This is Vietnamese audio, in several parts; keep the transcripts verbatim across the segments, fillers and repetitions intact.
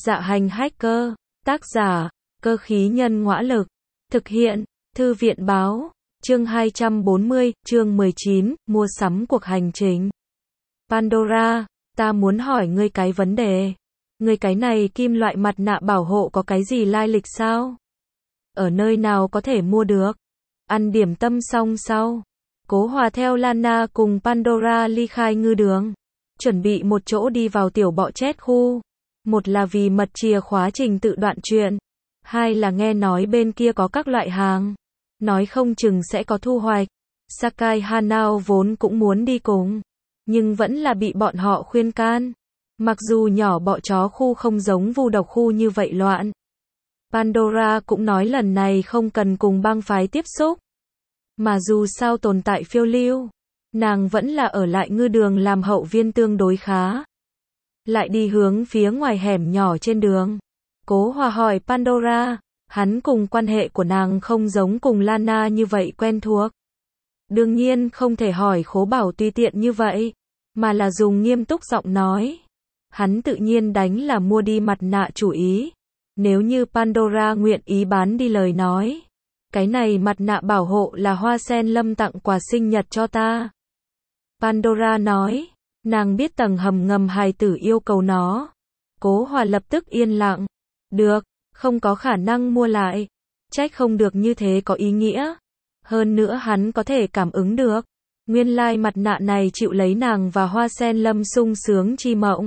Dạ hành hacker, tác giả, cơ khí nhân ngõa lực, thực hiện, thư viện báo, chương hai trăm bốn mươi, chương mười chín, mua sắm cuộc hành trình. Pandora, ta muốn hỏi ngươi cái vấn đề. Ngươi cái này kim loại mặt nạ bảo hộ có cái gì lai lịch sao? Ở nơi nào có thể mua được? Ăn điểm tâm xong sau, Cố Hòa theo Lana cùng Pandora ly khai ngư đường, chuẩn bị một chỗ đi vào tiểu bọ chét khu. Một là vì mật chìa khóa trình tự đoạn chuyện, hai là nghe nói bên kia có các loại hàng, nói không chừng sẽ có thu hoạch. Sakai Hanao vốn cũng muốn đi cùng, nhưng vẫn là bị bọn họ khuyên can. Mặc dù nhỏ bọ chó khu không giống vu độc khu như vậy loạn. Pandora cũng nói lần này không cần cùng bang phái tiếp xúc. Mà dù sao tồn tại phiêu lưu, nàng vẫn là ở lại ngư đường làm hậu viên tương đối khá. Lại đi hướng phía ngoài hẻm nhỏ trên đường. Cố Hòa hỏi Pandora, hắn cùng quan hệ của nàng không giống cùng Lana như vậy quen thuộc. Đương nhiên không thể hỏi Khố Bảo tùy tiện như vậy, mà là dùng nghiêm túc giọng nói. Hắn tự nhiên đánh là mua đi mặt nạ chủ ý. Nếu như Pandora nguyện ý bán đi lời nói, cái này mặt nạ bảo hộ là Hoa Sen Lâm tặng quà sinh nhật cho ta. Pandora nói, nàng biết tầng hầm ngầm hài tử yêu cầu nó. Cố Hòa lập tức yên lặng. Được, không có khả năng mua lại. Trách không được như thế có ý nghĩa. Hơn nữa hắn có thể cảm ứng được. Nguyên lai mặt nạ này chịu lấy nàng và Hoa Sen Lâm sung sướng chi mộng.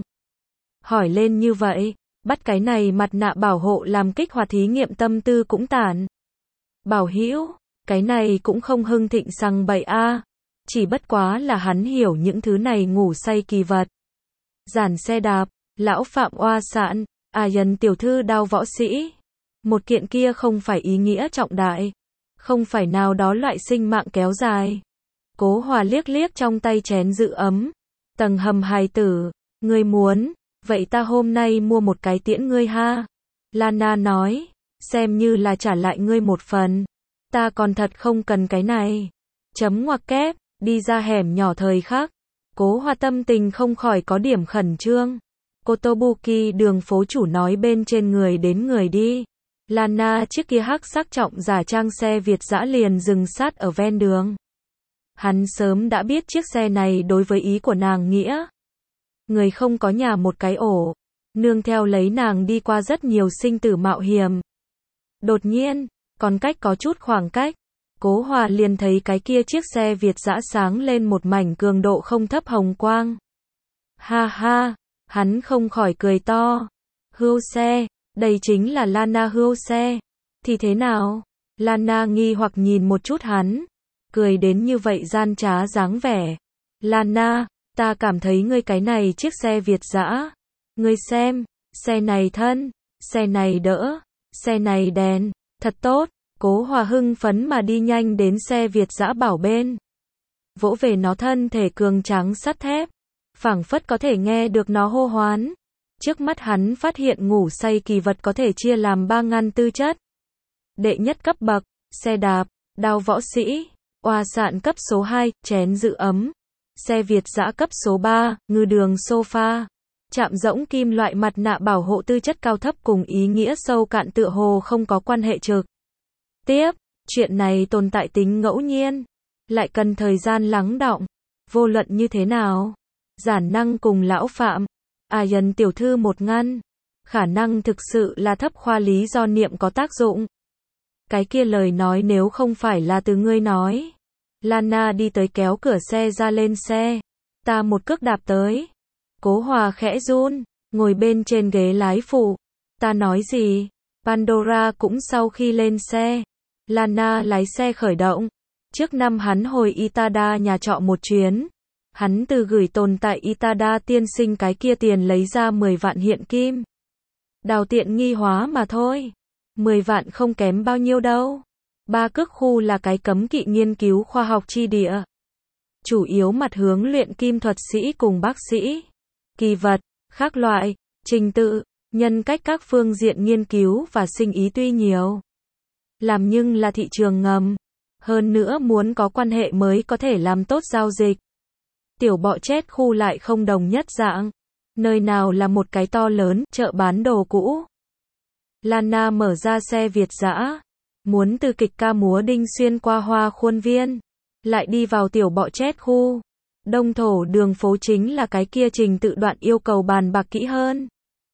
Hỏi lên như vậy, bắt cái này mặt nạ bảo hộ làm kích hoạt thí nghiệm tâm tư cũng tản. Bảo hữu, cái này cũng không hưng thịnh sằng bậy a. Chỉ bất quá là hắn hiểu những thứ này ngủ say kỳ vật. Giản xe đạp, lão phạm oa sạn, à dần tiểu thư đao võ sĩ. Một kiện kia không phải ý nghĩa trọng đại. Không phải nào đó loại sinh mạng kéo dài. Cố Hòa liếc liếc trong tay chén giữ ấm. Tầng hầm hài tử, ngươi muốn, vậy ta hôm nay mua một cái tiễn ngươi ha. Lana nói, xem như là trả lại ngươi một phần. Ta còn thật không cần cái này. Chấm ngoặc kép, đi ra hẻm nhỏ thời khắc. Cố Hòa tâm tình không khỏi có điểm khẩn trương. Kotobuki đường phố chủ nói bên trên người đến người đi. Lana chiếc kia hắc sắc trọng giả trang xe Việt dã liền dừng sát ở ven đường. Hắn sớm đã biết chiếc xe này đối với ý của nàng nghĩa. Người không có nhà một cái ổ. Nương theo lấy nàng đi qua rất nhiều sinh tử mạo hiểm. Đột nhiên, còn cách có chút khoảng cách. Cố Hòa liền thấy cái kia chiếc xe Việt dã sáng lên một mảnh cường độ không thấp hồng quang. Ha ha, hắn không khỏi cười to. Hươu xe, đây chính là Lana hươu xe. Thì thế nào? Lana nghi hoặc nhìn một chút hắn. Cười đến như vậy gian trá dáng vẻ. Lana, ta cảm thấy ngươi cái này chiếc xe Việt dã. Ngươi xem, xe này thân, xe này đỡ, xe này đèn, thật tốt. Cố Hòa hưng phấn mà đi nhanh đến xe Việt dã bảo bên. Vỗ về nó thân thể cường tráng sắt thép. Phảng phất có thể nghe được nó hô hoán. Trước mắt hắn phát hiện ngủ say kỳ vật có thể chia làm ba ngăn tư chất. Đệ nhất cấp bậc, xe đạp, đao võ sĩ, oa sạn cấp số hai, chén giữ ấm. Xe Việt dã cấp số ba, ngư đường sofa. Chạm rỗng kim loại mặt nạ bảo hộ tư chất cao thấp cùng ý nghĩa sâu cạn tựa hồ không có quan hệ trực tiếp. Chuyện này tồn tại tính ngẫu nhiên. Lại cần thời gian lắng đọng. Vô luận như thế nào? Giản năng cùng lão phạm. À dần tiểu thư một ngăn. Khả năng thực sự là thấp khoa lý do niệm có tác dụng. Cái kia lời nói nếu không phải là từ ngươi nói. Lana đi tới kéo cửa xe ra lên xe. Ta một cước đạp tới. Cố Hòa khẽ run, ngồi bên trên ghế lái phụ. Ta nói gì? Pandora cũng sau khi lên xe. Lana lái xe khởi động. Trước năm hắn hồi Itada nhà trọ một chuyến. Hắn từ gửi tồn tại Itada tiên sinh cái kia tiền lấy ra mười vạn hiện kim. Đào tiện nghi hóa mà thôi. mười vạn không kém bao nhiêu đâu. Ba cước khu là cái cấm kỵ nghiên cứu khoa học chi địa. Chủ yếu mặt hướng luyện kim thuật sĩ cùng bác sĩ. Kỳ vật, khác loại, trình tự, nhân cách các phương diện nghiên cứu và sinh ý tuy nhiều. Làm nhưng là thị trường ngầm. Hơn nữa muốn có quan hệ mới có thể làm tốt giao dịch. Tiểu bọ chét khu lại không đồng nhất dạng. Nơi nào là một cái to lớn chợ bán đồ cũ. Lana mở ra xe Việt dã, muốn từ kịch ca múa đinh xuyên qua hoa khuôn viên, lại đi vào tiểu bọ chét khu. Đông thổ đường phố chính là cái kia trình tự đoạn yêu cầu bàn bạc kỹ hơn.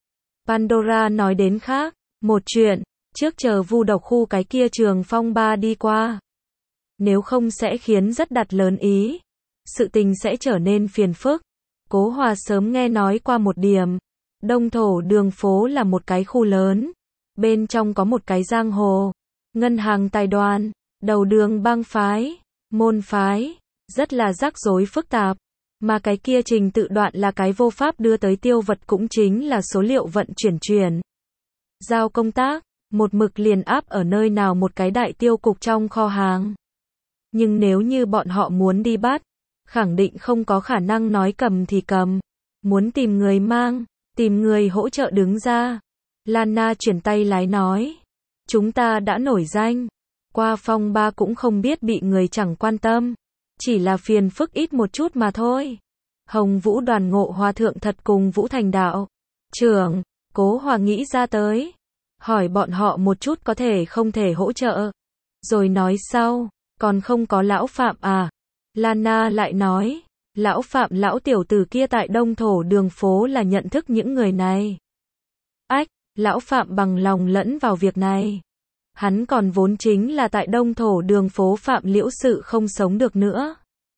Pandora nói đến khác, một chuyện, trước chờ vu độc khu cái kia trường phong ba đi qua. Nếu không sẽ khiến rất đặt lớn ý. Sự tình sẽ trở nên phiền phức. Cố Hòa sớm nghe nói qua một điểm. Đông thổ đường phố là một cái khu lớn. Bên trong có một cái giang hồ, ngân hàng tài đoàn, đầu đường bang phái, môn phái, rất là rắc rối phức tạp. Mà cái kia trình tự đoạn là cái vô pháp đưa tới tiêu vật cũng chính là số liệu vận chuyển chuyển. Giao công tác, một mực liền áp ở nơi nào một cái đại tiêu cục trong kho hàng. Nhưng nếu như bọn họ muốn đi bắt, khẳng định không có khả năng nói cầm thì cầm. Muốn tìm người mang, tìm người hỗ trợ đứng ra. Lana chuyển tay lái nói. Chúng ta đã nổi danh. Qua phong ba cũng không biết bị người chẳng quan tâm. Chỉ là phiền phức ít một chút mà thôi. Hồng Vũ đoàn ngộ hòa thượng thật cùng Vũ Thành đạo. Trưởng, Cố Hòa nghĩ ra tới. Hỏi bọn họ một chút có thể không thể hỗ trợ. Rồi nói sau, còn không có lão Phạm à. Lana lại nói, lão Phạm lão tiểu tử kia tại Đông thổ đường phố là nhận thức những người này. Ách, lão Phạm bằng lòng lẫn vào việc này. Hắn còn vốn chính là tại Đông thổ đường phố Phạm Liễu sự không sống được nữa.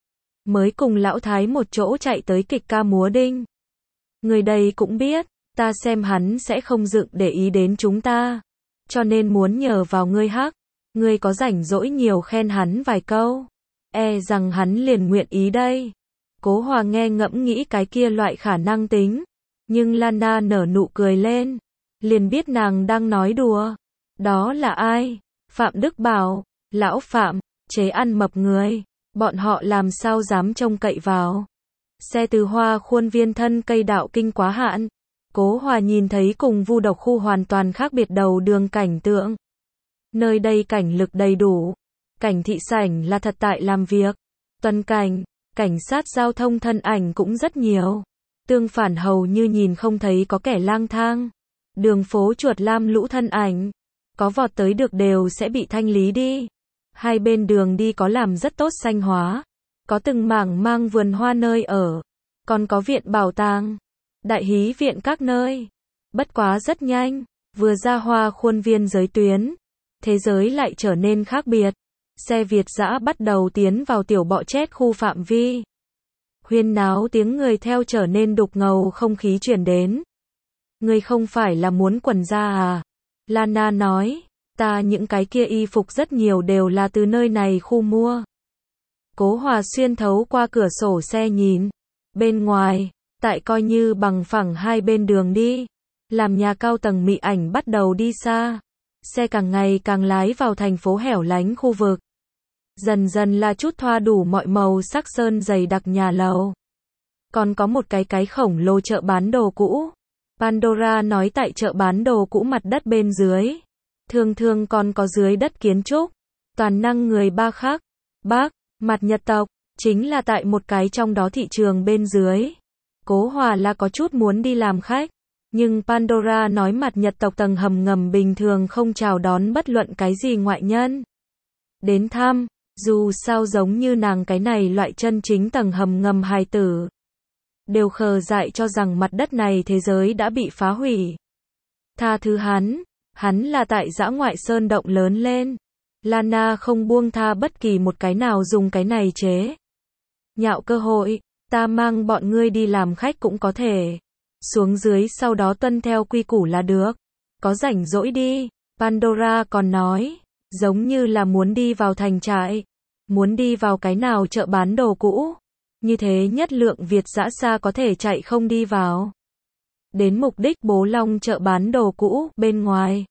Mới cùng lão Thái một chỗ chạy tới kịch ca múa đinh. Người đây cũng biết, ta xem hắn sẽ không dựng để ý đến chúng ta. Cho nên muốn nhờ vào ngươi hắc. Ngươi có rảnh rỗi nhiều khen hắn vài câu. E rằng hắn liền nguyện ý đây. Cố Hòa nghe ngẫm nghĩ cái kia loại khả năng tính. Nhưng Lana nở nụ cười lên. Liền biết nàng đang nói đùa. Đó là ai? Phạm Đức Bảo. Lão Phạm, chế ăn mập người. Bọn họ làm sao dám trông cậy vào. Xe từ hoa khuôn viên thân cây đạo kinh quá hạn. Cố Hòa nhìn thấy cùng vu độc khu hoàn toàn khác biệt đầu đường cảnh tượng. Nơi đây cảnh lực đầy đủ. Cảnh thị sảnh là thật tại làm việc. Tuần cảnh, cảnh sát giao thông thân ảnh cũng rất nhiều. Tương phản hầu như nhìn không thấy có kẻ lang thang. Đường phố chuột lam lũ thân ảnh. Có vọt tới được đều sẽ bị thanh lý đi. Hai bên đường đi có làm rất tốt xanh hóa. Có từng mảng mang vườn hoa nơi ở. Còn có viện bảo tàng. Đại hí viện các nơi. Bất quá rất nhanh. Vừa ra hoa khuôn viên giới tuyến. Thế giới lại trở nên khác biệt. Xe Việt dã bắt đầu tiến vào tiểu bọ chét khu phạm vi. Huyên náo tiếng người theo trở nên đục ngầu không khí truyền đến. Ngươi không phải là muốn quần da à? Lana nói, ta những cái kia y phục rất nhiều đều là từ nơi này khu mua. Cố Hòa xuyên thấu qua cửa sổ xe nhìn. Bên ngoài, tại coi như bằng phẳng hai bên đường đi. Làm nhà cao tầng mị ảnh bắt đầu đi xa. Xe càng ngày càng lái vào thành phố hẻo lánh khu vực. Dần dần là chút thoa đủ mọi màu sắc sơn dày đặc nhà lầu. Còn có một cái cái khổng lồ chợ bán đồ cũ. Pandora nói tại chợ bán đồ cũ mặt đất bên dưới. Thường thường còn có dưới đất kiến trúc. Toàn năng người ba khác. Bác, mặt Nhật tộc. Chính là tại một cái trong đó thị trường bên dưới. Cố Hòa là có chút muốn đi làm khách. Nhưng Pandora nói mặt Nhật tộc tầng hầm ngầm bình thường không chào đón bất luận cái gì ngoại nhân. Đến thăm, dù sao giống như nàng cái này loại chân chính tầng hầm ngầm hài tử. Đều khờ dại cho rằng mặt đất này thế giới đã bị phá hủy. Tha thứ hắn, hắn là tại dã ngoại sơn động lớn lên. Lana không buông tha bất kỳ một cái nào dùng cái này chế nhạo cơ hội, ta mang bọn ngươi đi làm khách cũng có thể. Xuống dưới sau đó tuân theo quy củ là được. Có rảnh rỗi đi, Pandora còn nói, giống như là muốn đi vào thành trại. Muốn đi vào cái nào chợ bán đồ cũ. Như thế nhất lượng Việt dã xa có thể chạy không đi vào. Đến mục đích Bố Long chợ bán đồ cũ, bên ngoài.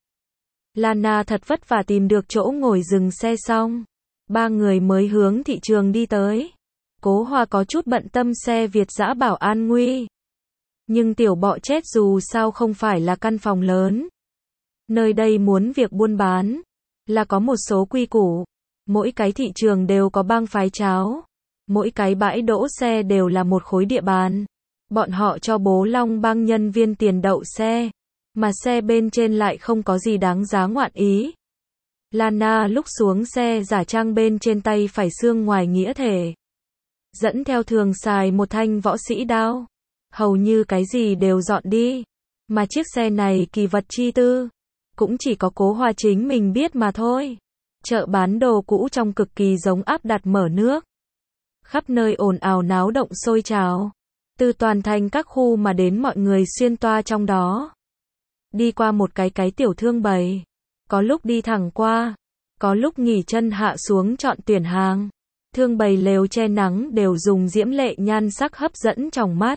Lana thật vất vả tìm được chỗ ngồi dừng xe xong. Ba người mới hướng thị trường đi tới. Cố Hòa có chút bận tâm xe Việt dã bảo an nguy. Nhưng tiểu bọ chét dù sao không phải là căn phòng lớn. Nơi đây muốn việc buôn bán. Là có một số quy củ. Mỗi cái thị trường đều có bang phái cháo. Mỗi cái bãi đỗ xe đều là một khối địa bàn. Bọn họ cho bố Long Bang nhân viên tiền đậu xe, mà xe bên trên lại không có gì đáng giá ngoạn ý. Lana lúc xuống xe giả trang bên trên tay phải xương ngoài nghĩa thể. Dẫn theo thường xài một thanh võ sĩ đao. Hầu như cái gì đều dọn đi. Mà chiếc xe này kỳ vật chi tư. Cũng chỉ có Cố Hoa chính mình biết mà thôi. Chợ bán đồ cũ trong cực kỳ giống áp đặt mở nước. Khắp nơi ồn ào náo động sôi trào. Từ toàn thành các khu mà đến mọi người xuyên toa trong đó. Đi qua một cái cái tiểu thương bày. Có lúc đi thẳng qua. Có lúc nghỉ chân hạ xuống chọn tuyển hàng. Thương bày lều che nắng đều dùng diễm lệ nhan sắc hấp dẫn trong mắt.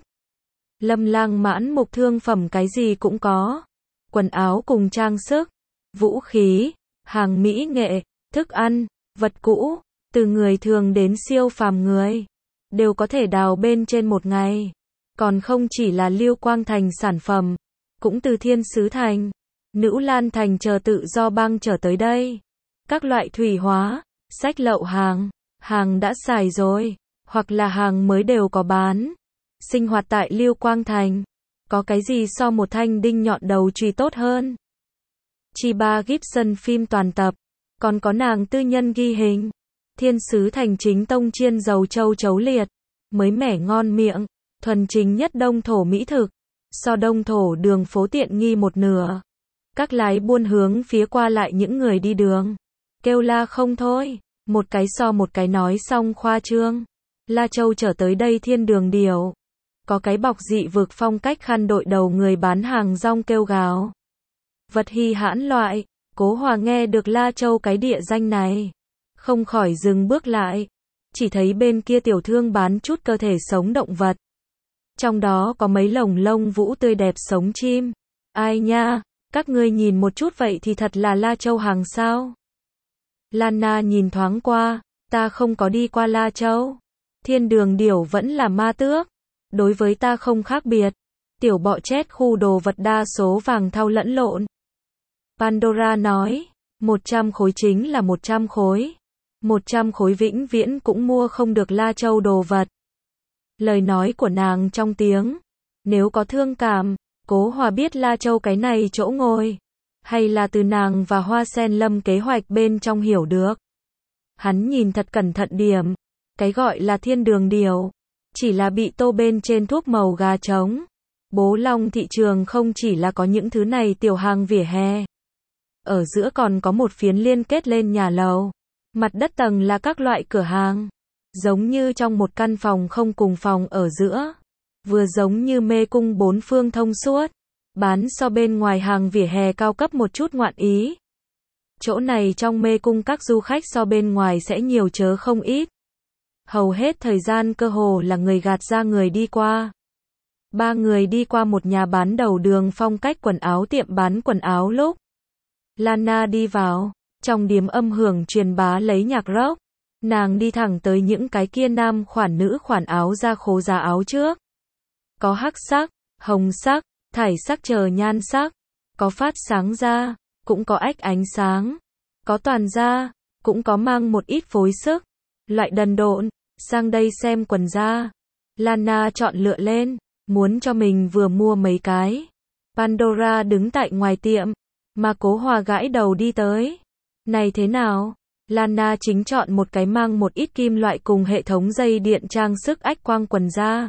Lâm lang mãn mục thương phẩm cái gì cũng có. Quần áo cùng trang sức, vũ khí, hàng mỹ nghệ, thức ăn, vật cũ, từ người thường đến siêu phàm người, đều có thể đào bên trên một ngày. Còn không chỉ là Liêu Quang Thành sản phẩm, cũng từ Thiên Sứ Thành, Nữ Lan Thành chờ tự do bang trở tới đây. Các loại thủy hóa, sách lậu hàng, hàng đã xài rồi, hoặc là hàng mới đều có bán. Sinh hoạt tại Liêu Quang Thành, có cái gì so một thanh đinh nhọn đầu chùy tốt hơn. Chiba Gibson phim toàn tập, còn có nàng tư nhân ghi hình. Thiên Sứ Thành chính tông chiên dầu trâu chấu liệt, mới mẻ ngon miệng, thuần chính nhất đông thổ mỹ thực, so đông thổ đường phố tiện nghi một nửa. Các lái buôn hướng phía qua lại những người đi đường, kêu la không thôi, một cái so một cái nói xong khoa trương. La Châu trở tới đây thiên đường điều. Có cái bọc dị vực phong cách khăn đội đầu người bán hàng rong kêu gào. Vật hi hãn loại, Cố Hòa nghe được La Châu cái địa danh này. Không khỏi dừng bước lại. Chỉ thấy bên kia tiểu thương bán chút cơ thể sống động vật. Trong đó có mấy lồng lông vũ tươi đẹp sống chim. Ai nha, các ngươi nhìn một chút vậy thì thật là La Châu hàng sao. Lana nhìn thoáng qua, ta không có đi qua La Châu. Thiên đường điểu vẫn là ma tước. Đối với ta không khác biệt. Tiểu bọ chết khu đồ vật đa số vàng thau lẫn lộn. Pandora nói, một trăm khối chính là một trăm khối. một trăm khối vĩnh viễn cũng mua không được La Châu đồ vật. Lời nói của nàng trong tiếng. Nếu có thương cảm, Cố Hòa biết La Châu cái này chỗ ngồi. Hay là từ nàng và Hoa Sen Lâm kế hoạch bên trong hiểu được. Hắn nhìn thật cẩn thận điểm. Cái gọi là thiên đường điều. Chỉ là bị tô bên trên thuốc màu gà trống. Bố Long thị trường không chỉ là có những thứ này tiểu hàng vỉa hè. Ở giữa còn có một phiến liên kết lên nhà lầu. Mặt đất tầng là các loại cửa hàng. Giống như trong một căn phòng không cùng phòng ở giữa. Vừa giống như mê cung bốn phương thông suốt. Bán so bên ngoài hàng vỉa hè cao cấp một chút ngoạn ý. Chỗ này trong mê cung các du khách so bên ngoài sẽ nhiều chớ không ít. Hầu hết thời gian cơ hồ là người gạt ra người đi qua. Ba người đi qua một nhà bán đầu đường phong cách quần áo tiệm bán quần áo lúc. Lana đi vào, trong điếm âm hưởng truyền bá lấy nhạc rock. Nàng đi thẳng tới những cái kia nam khoản nữ khoản áo da khố giá áo trước. Có hắc sắc, hồng sắc, thải sắc chờ nhan sắc. Có phát sáng da, cũng có ếch ánh sáng. Có toàn da, cũng có mang một ít phối sức. Loại đần độn, sang đây xem quần da. Lana chọn lựa lên, muốn cho mình vừa mua mấy cái. Pandora đứng tại ngoài tiệm, mà Cố Hòa gãi đầu đi tới. Này thế nào? Lana chính chọn một cái mang một ít kim loại cùng hệ thống dây điện trang sức ách quang quần da.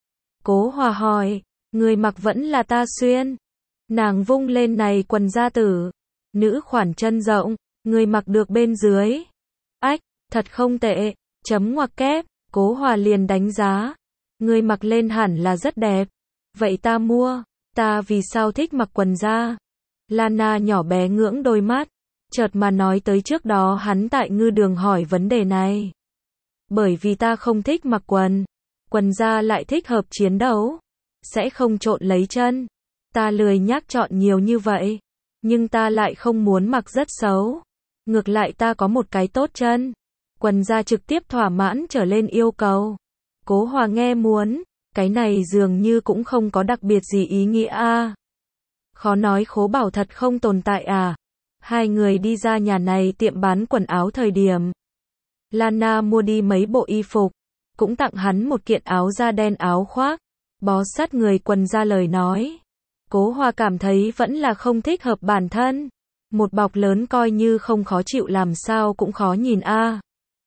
Cố Hòa hỏi, người mặc vẫn là ta xuyên. Nàng vung lên này quần da tử. Nữ khoản chân rộng, người mặc được bên dưới. Ách, thật không tệ, chấm ngoặc kép, Cố Hòa liền đánh giá. Người mặc lên hẳn là rất đẹp. Vậy ta mua, ta vì sao thích mặc quần da? Lana nhỏ bé ngưỡng đôi mắt. Chợt mà nói tới trước đó hắn tại ngư đường hỏi vấn đề này. Bởi vì ta không thích mặc quần. Quần da lại thích hợp chiến đấu. Sẽ không trộn lấy chân. Ta lười nhác chọn nhiều như vậy. Nhưng ta lại không muốn mặc rất xấu. Ngược lại ta có một cái tốt chân. Quần da trực tiếp thỏa mãn trở lên yêu cầu. Cố Hòa nghe muốn. Cái này dường như cũng không có đặc biệt gì ý nghĩa a. Khó nói khố bảo thật không tồn tại à. Hai người đi ra nhà này tiệm bán quần áo thời điểm. Lana mua đi mấy bộ y phục. Cũng tặng hắn một kiện áo da đen áo khoác. bó sát người quần ra lời nói. Cố Hòa cảm thấy vẫn là không thích hợp bản thân. Một bọc lớn coi như không khó chịu làm sao cũng khó nhìn a. À.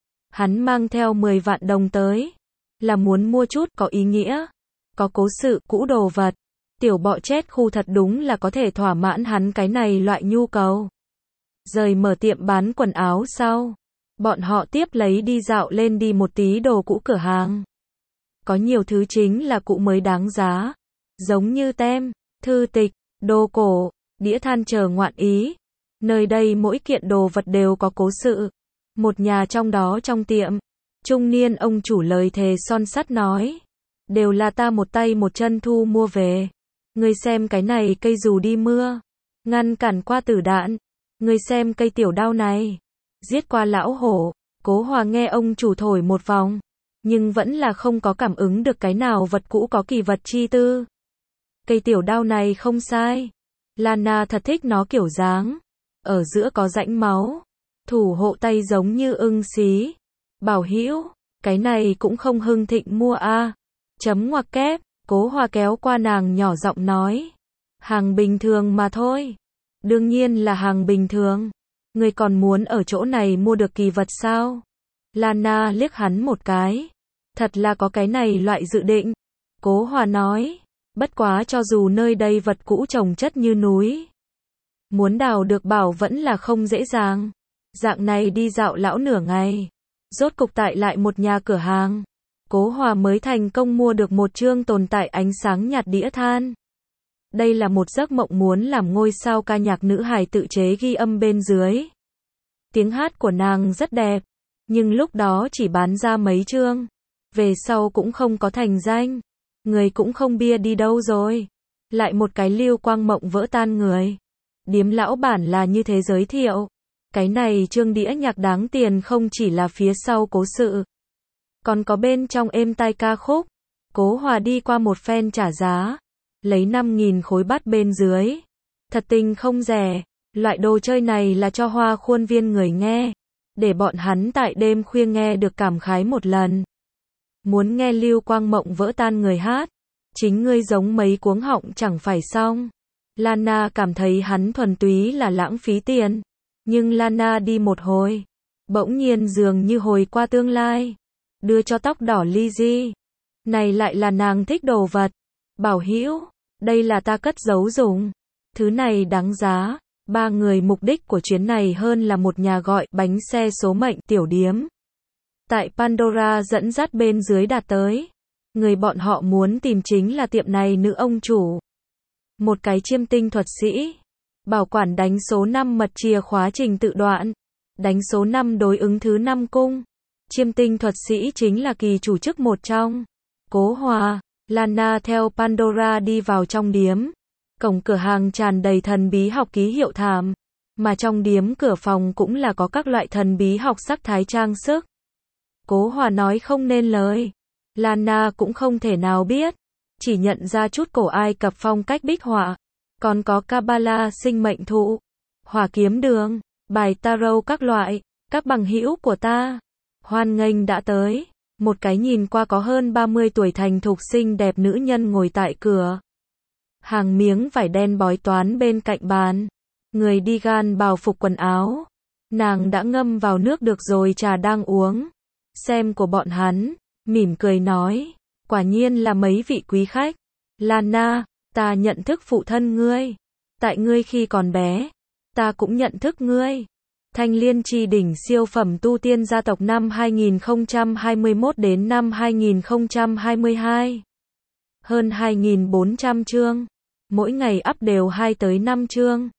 Hắn mang theo mười vạn đồng tới. Là muốn mua chút có ý nghĩa. Có cố sự, cũ đồ vật. Tiểu bọ chết khu thật đúng là có thể thỏa mãn hắn cái này loại nhu cầu. Rời mở tiệm bán quần áo sau. Bọn họ tiếp lấy đi dạo lên đi một tí đồ cũ cửa hàng. Có nhiều thứ chính là cũ mới đáng giá. Giống như tem, thư tịch, đồ cổ, đĩa than chờ ngoạn ý. Nơi đây mỗi kiện đồ vật đều có cố sự. Một nhà trong đó trong tiệm. Trung niên ông chủ lời thề son sắt nói. Đều là ta một tay một chân thu mua về. Ngươi xem cái này cây dù đi mưa. Ngăn cản qua tử đạn. Ngươi xem cây tiểu đao này. Giết qua lão hổ. Cố Hòa nghe ông chủ thổi một vòng. Nhưng vẫn là không có cảm ứng được cái nào vật cũ có kỳ vật chi tư. Cây tiểu đao này không sai. Lana thật thích nó kiểu dáng. Ở giữa có rãnh máu. Thủ hộ tay giống như ưng xí. Bảo hữu, cái này cũng không hưng thịnh mua a. À. Chấm ngoặc kép, Cố Hòa kéo qua nàng nhỏ giọng nói. Hàng bình thường mà thôi. Đương nhiên là hàng bình thường. Người còn muốn ở chỗ này mua được kỳ vật sao? Lana liếc hắn một cái. Thật là có cái này loại dự định. Cố Hòa nói. Bất quá cho dù nơi đây vật cũ chồng chất như núi. Muốn đào được bảo vẫn là không dễ dàng. Dạng này đi dạo lão nửa ngày. Rốt cục tại lại một nhà cửa hàng. Cố Hòa mới thành công mua được một chương tồn tại ánh sáng nhạt đĩa than. Đây là một giấc mộng muốn làm ngôi sao ca nhạc nữ hài tự chế ghi âm bên dưới. Tiếng hát của nàng rất đẹp. Nhưng lúc đó chỉ bán ra mấy chương. Về sau cũng không có thành danh. Người cũng không bia đi đâu rồi. Lại một cái lưu quang mộng vỡ tan người. Điếm lão bản là như thế giới thiệu. Cái này chương đĩa nhạc đáng tiền không chỉ là phía sau cố sự. Còn có bên trong êm tai ca khúc. Cố Hòa đi qua một phen trả giá. Lấy năm nghìn khối bát bên dưới. Thật tình không rẻ. Loại đồ chơi này là cho hoa khuôn viên người nghe. Để bọn hắn tại đêm khuya nghe được cảm khái một lần. Muốn nghe lưu quang mộng vỡ tan người hát. Chính ngươi giống mấy cuống họng chẳng phải xong. Lana cảm thấy hắn thuần túy là lãng phí tiền. Nhưng Lana đi một hồi. Bỗng nhiên dường như hồi qua tương lai. Đưa cho tóc đỏ Lizzy. Này lại là nàng thích đồ vật. Bảo hữu, đây là ta cất giấu dùng. Thứ này đáng giá. Ba người mục đích của chuyến này hơn là một nhà gọi bánh xe số mệnh tiểu điếm. Tại Pandora dẫn dắt bên dưới đạt tới. Người bọn họ muốn tìm chính là tiệm này nữ ông chủ. Một cái chiêm tinh thuật sĩ. Bảo quản đánh số năm mật chìa khóa trình tự đoạn. Đánh số năm đối ứng thứ năm cung. Chiêm tinh thuật sĩ chính là kỳ chủ chức một trong. Cố Hòa, Lana theo Pandora đi vào trong điếm. Cổng cửa hàng tràn đầy thần bí học ký hiệu thảm. Mà trong điếm cửa phòng cũng là có các loại thần bí học sắc thái trang sức. Cố Hòa nói không nên lời. Lana cũng không thể nào biết. Chỉ nhận ra chút cổ Ai Cập phong cách bích họa. Còn có Kabbalah sinh mệnh thụ. Hỏa kiếm đường. Bài tarot các loại. Các bằng hữu của ta. Hoan nghênh đã tới. Một cái nhìn qua có hơn ba mươi tuổi thành thục xinh đẹp nữ nhân ngồi tại cửa. Hàng miếng vải đen bói toán bên cạnh bàn. Người đi gan bào phục quần áo. Nàng đã ngâm vào nước được rồi trà đang uống. Xem của bọn hắn. Mỉm cười nói. Quả nhiên là mấy vị quý khách. Lana, ta nhận thức phụ thân ngươi. Tại ngươi khi còn bé. Ta cũng nhận thức ngươi. Thanh Liên Chi đỉnh siêu phẩm tu tiên gia tộc năm hai nghìn không trăm hai mươi mốt đến năm hai nghìn không trăm hai mươi hai. Hơn hai nghìn bốn trăm chương. Mỗi ngày up đều hai tới năm chương.